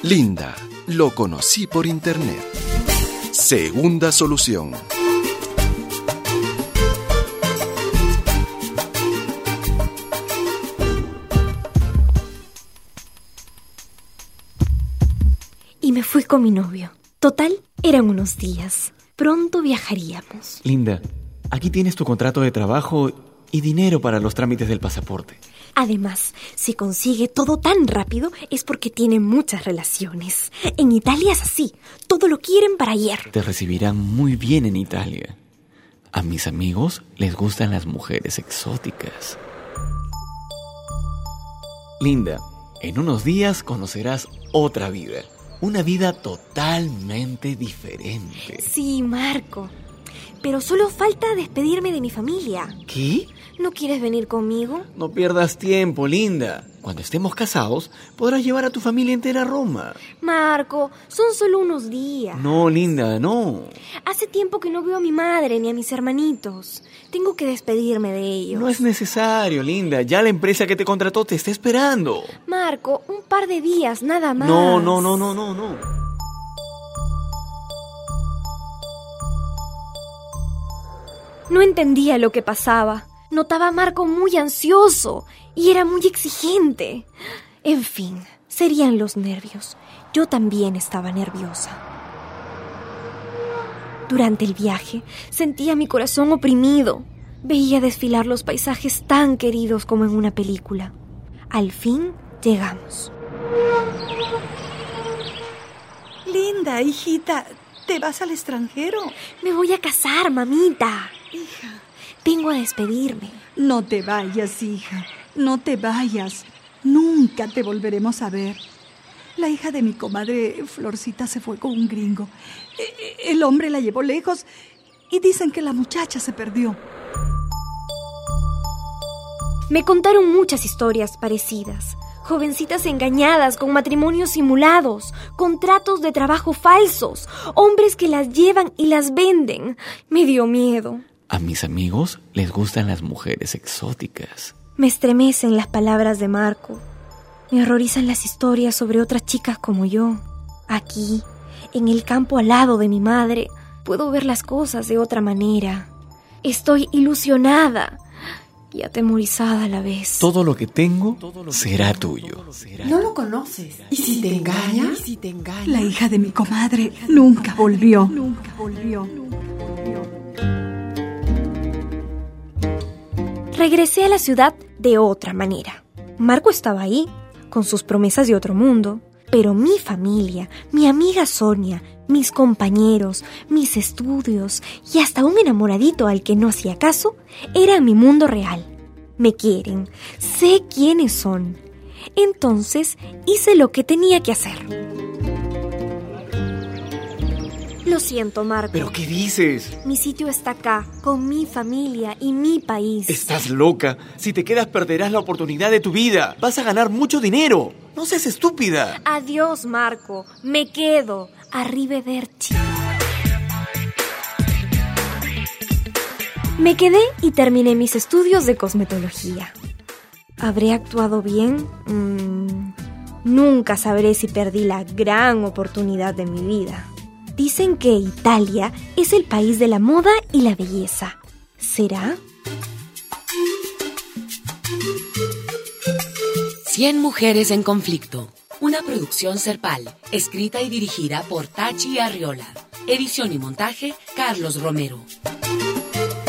Linda, lo conocí por internet. Segunda solución. Y me fui con mi novio. Total, eran unos días. Pronto viajaríamos. Linda, aquí tienes tu contrato de trabajo y dinero para los trámites del pasaporte. Además, si consigue todo tan rápido es porque tiene muchas relaciones. En Italia es así, todo lo quieren para ayer. Te recibirán muy bien en Italia. A mis amigos les gustan las mujeres exóticas. Linda, en unos días conocerás otra vida. Una vida totalmente diferente. Sí, Marco. Pero solo falta despedirme de mi familia. ¿Qué? ¿No quieres venir conmigo? No pierdas tiempo, Linda. Cuando estemos casados, podrás llevar a tu familia entera a Roma. Marco, son solo unos días. No, Linda, no. Hace tiempo que no veo a mi madre ni a mis hermanitos. Tengo que despedirme de ellos. No es necesario, Linda. Ya la empresa que te contrató te está esperando. Marco, un par de días, nada más. No. No entendía lo que pasaba. Notaba a Marco muy ansioso y era muy exigente. En fin, serían los nervios. Yo también estaba nerviosa. Durante el viaje sentía mi corazón oprimido. Veía desfilar los paisajes tan queridos como en una película. Al fin llegamos. Linda, hijita, ¿te vas al extranjero? Me voy a casar, mamita. Hija. Vengo a despedirme. No te vayas, hija. No te vayas. Nunca te volveremos a ver. La hija de mi comadre Florcita se fue con un gringo. El hombre la llevó lejos y dicen que la muchacha se perdió. Me contaron muchas historias parecidas. Jovencitas engañadas con matrimonios simulados, contratos de trabajo falsos, hombres que las llevan y las venden. Me dio miedo. A mis amigos les gustan las mujeres exóticas. Me estremecen las palabras de Marco. Me horrorizan las historias sobre otras chicas como yo. Aquí, en el campo al lado de mi madre, puedo ver las cosas de otra manera. Estoy ilusionada y atemorizada a la vez. Todo lo que tengo será tuyo. No lo conoces. ¿Y si te engaña? La hija de mi comadre nunca volvió. Regresé a la ciudad de otra manera. Marco estaba ahí, con sus promesas de otro mundo. Pero mi familia, mi amiga Sonia, mis compañeros, mis estudios y hasta un enamoradito al que no hacía caso, eran mi mundo real. Me quieren, sé quiénes son. Entonces hice lo que tenía que hacer. Lo siento, Marco. ¿Pero qué dices? Mi sitio está acá, con mi familia y mi país. Estás loca. Si te quedas perderás la oportunidad de tu vida. Vas a ganar mucho dinero. No seas estúpida. Adiós, Marco. Me quedo. Arrivederci. Me quedé y terminé mis estudios de cosmetología. ¿Habré actuado bien? Nunca sabré si perdí la gran oportunidad de mi vida. Dicen que Italia es el país de la moda y la belleza. ¿Será? 100 mujeres en conflicto. Una producción Serpal, escrita y dirigida por Tachi Arriola. Edición y montaje, Carlos Romero.